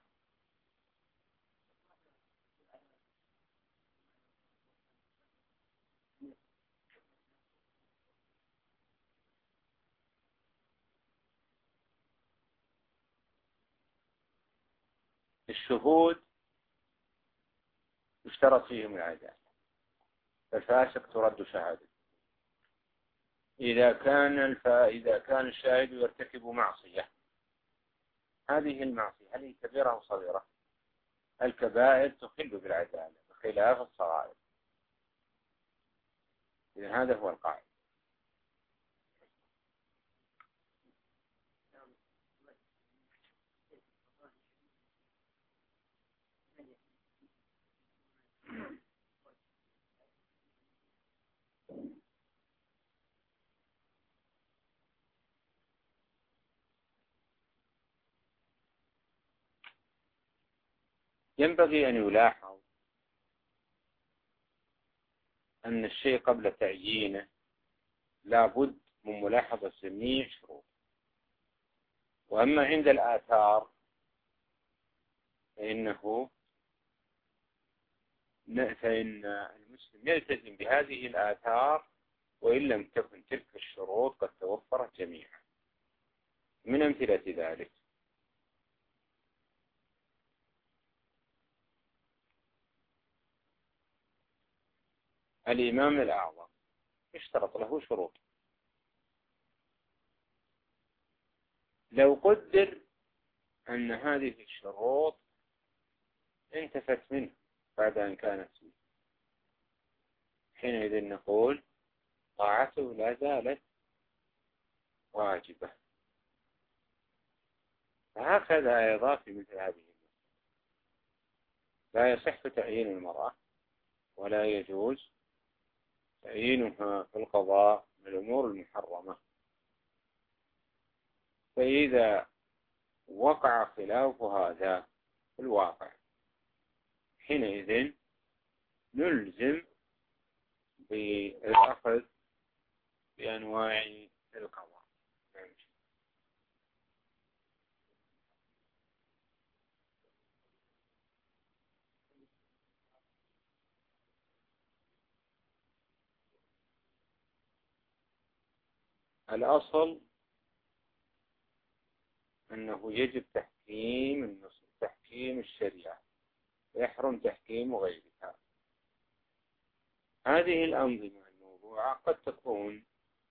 الشهود يشترط فيهم العدالة، فالفاسق ترد شهادته. إذا كان الف... إذا كان الشاهد يرتكب معصية، هذه المعصية هل هي كبيرة أو صغيرة؟ الكبائر تخل بالعدالة بخلاف الصغائر. إذن هذا هو القاعدة. ينبغي أن يلاحظ أن الشيء قبل تعيينه لابد من ملاحظة جميع شروط. وأما عند الآثار فإنه فإن المسلم يلتزم بهذه الآثار، وإن لم تكن تلك الشروط قد توفرت جميعا. من أمثلة ذلك الإمام الأعظم اشترط له شروط. لو قدر أن هذه الشروط انتفت منه بعد أن كانت فيه، حينئذ نقول طاعته لا زالت واجبة. فهكذا أيضا في مثل هذه المسألة لا يصح تعيين المرأة ولا يجوز تعيينها في القضاء من الأمور المحرمة. فإذا وقع خلاف هذا في الواقع حينئذ نلزم بالأخذ بأنواع القضاء. الأصل أنه يجب تحكيم النصوص، تحكيم الشريعة، ويحرم تحكيم غيرها. هذه الأنظمة الموضوعة قد تكون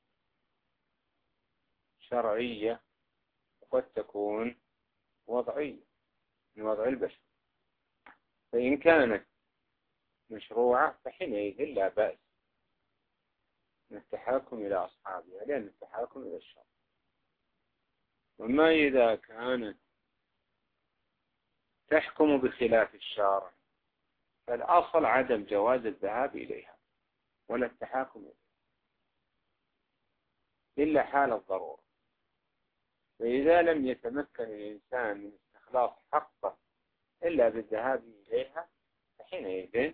شرعية وقد تكون وضعية من وضع البشر. فإن كانت مشروعة فحينئذ لا بأس من التحاكم إلى أصحابها، لأن التحاكم إلى الشرع. وما إذا كانت تحكم بخلاف الشارع فالأصل عدم جواز الذهاب إليها ولا التحاكم إليها إلا حال الضرورة. فإذا لم يتمكن الإنسان من استخلاص حقه إلا بالذهاب إليها فحينئذ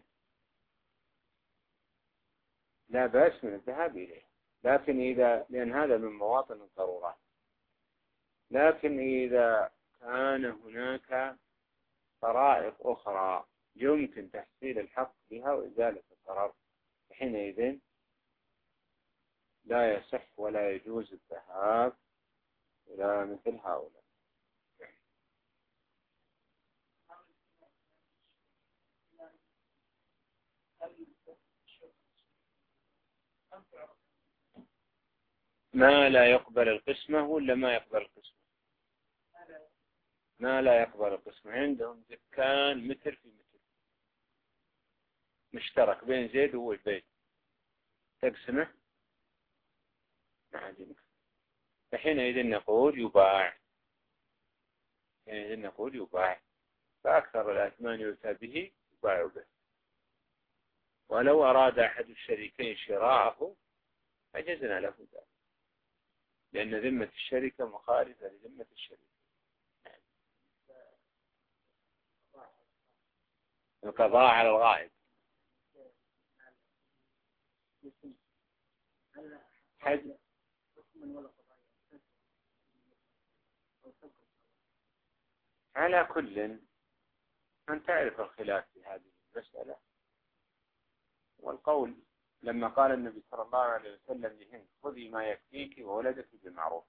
لا بأس من الذهاب إليها، لكن إذا لأن هذا من مواطن الضرورات. لكن إذا كان هناك طرائق أخرى يمكن تحصيل الحق بها وإزالة الضرر حينئذ لا يصح ولا يجوز الذهاب إلى مثل هؤلاء. ما لا يقبل القسمة ولا ما يقبل القسمة؟ ما لا يقبل القسمة. عندهم دكان متر في متر مشترك بين زيد والبيت، تقسمه ما عندي. فحينئذ نقول يباع، حينئذ نقول يباع، فأكثر الأثمان يؤتى به يباع به. ولو أراد أحد الشريكين شراءه أجزنا له ذلك، لأن ذمة الشركة مخالفة لذمة الشريك. القضاء على الغائب حد على كل أن تعرف الخلاف في هذه المسألة. والقول لما قال النبي صلى الله عليه وسلم لهند خذي ما يكفيك وولدك بالمعروف،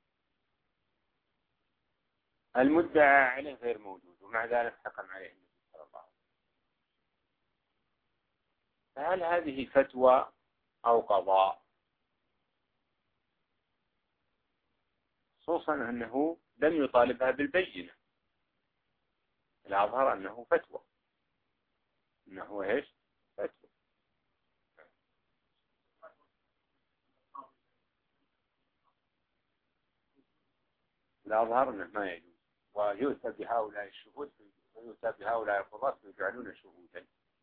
المدعى عليه غير موجود ومع ذلك حكم عليه النبي صلى الله عليه وسلم. فهل هذه فتوى أو قضاء؟ خصوصا أنه لم يطالبها بالبينة. الأظهر أنه فتوى، أنه إيش؟ فتوى. الأظهر أنه ما يجوز، ويؤتى بهؤلاء الشهود ويؤتى بهؤلاء القضاة ويجعلون شهودا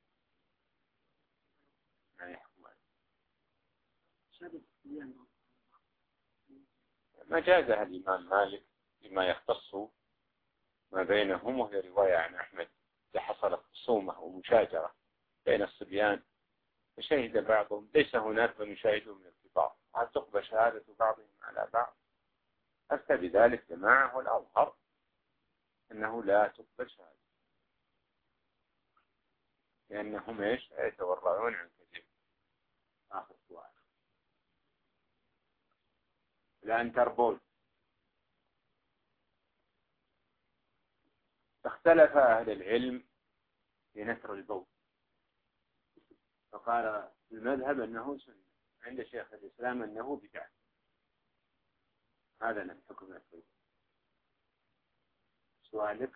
ما يحكم عليه. ما جازها الإمام مالك بما يختص ما بينهم، وهي رواية عن أحمد حصلت خصومة ومشاجرة بين الصبيان فشهد بعضهم، ليس هناك من يشاهدوا من الكبار، هل تقبل شهادة بعضهم على بعض؟ أفتى بذلك جماعة، والأظهر أنه لا تقبل شهادة، لأنهم إيش يتورعون عن كذب. آخر سؤال الآن تربول. اختلف أهل العلم في نثر البول، فقال المذهب أنه سنة، عند شيخ الإسلام أنه بدعة. هذا الحكم الأخير. سؤالك؟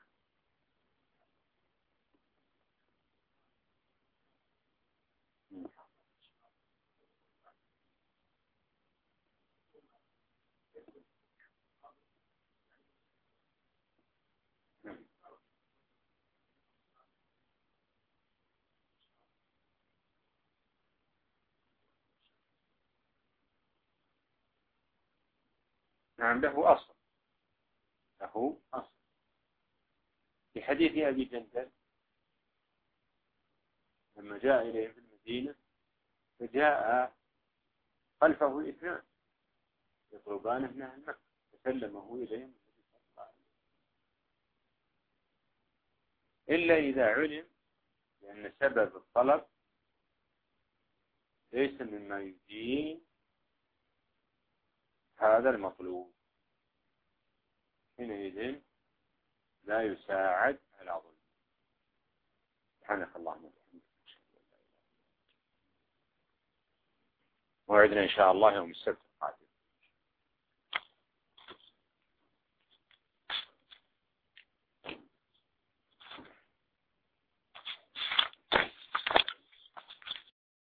نعم له أصل، له أصل في حديث أبي جندل لما جاء إليه في المدينة فجاء خلفه اثنان يطلبانه من أهل مكة فسلمه إليهم إلا إذا علم لأن سبب الطلب ليس مما يدين هذا المطلوب، حينئذ لا يساعد على ظلم. سبحانك اللهم وبحمدك، موعدنا إن شاء الله يوم السبت.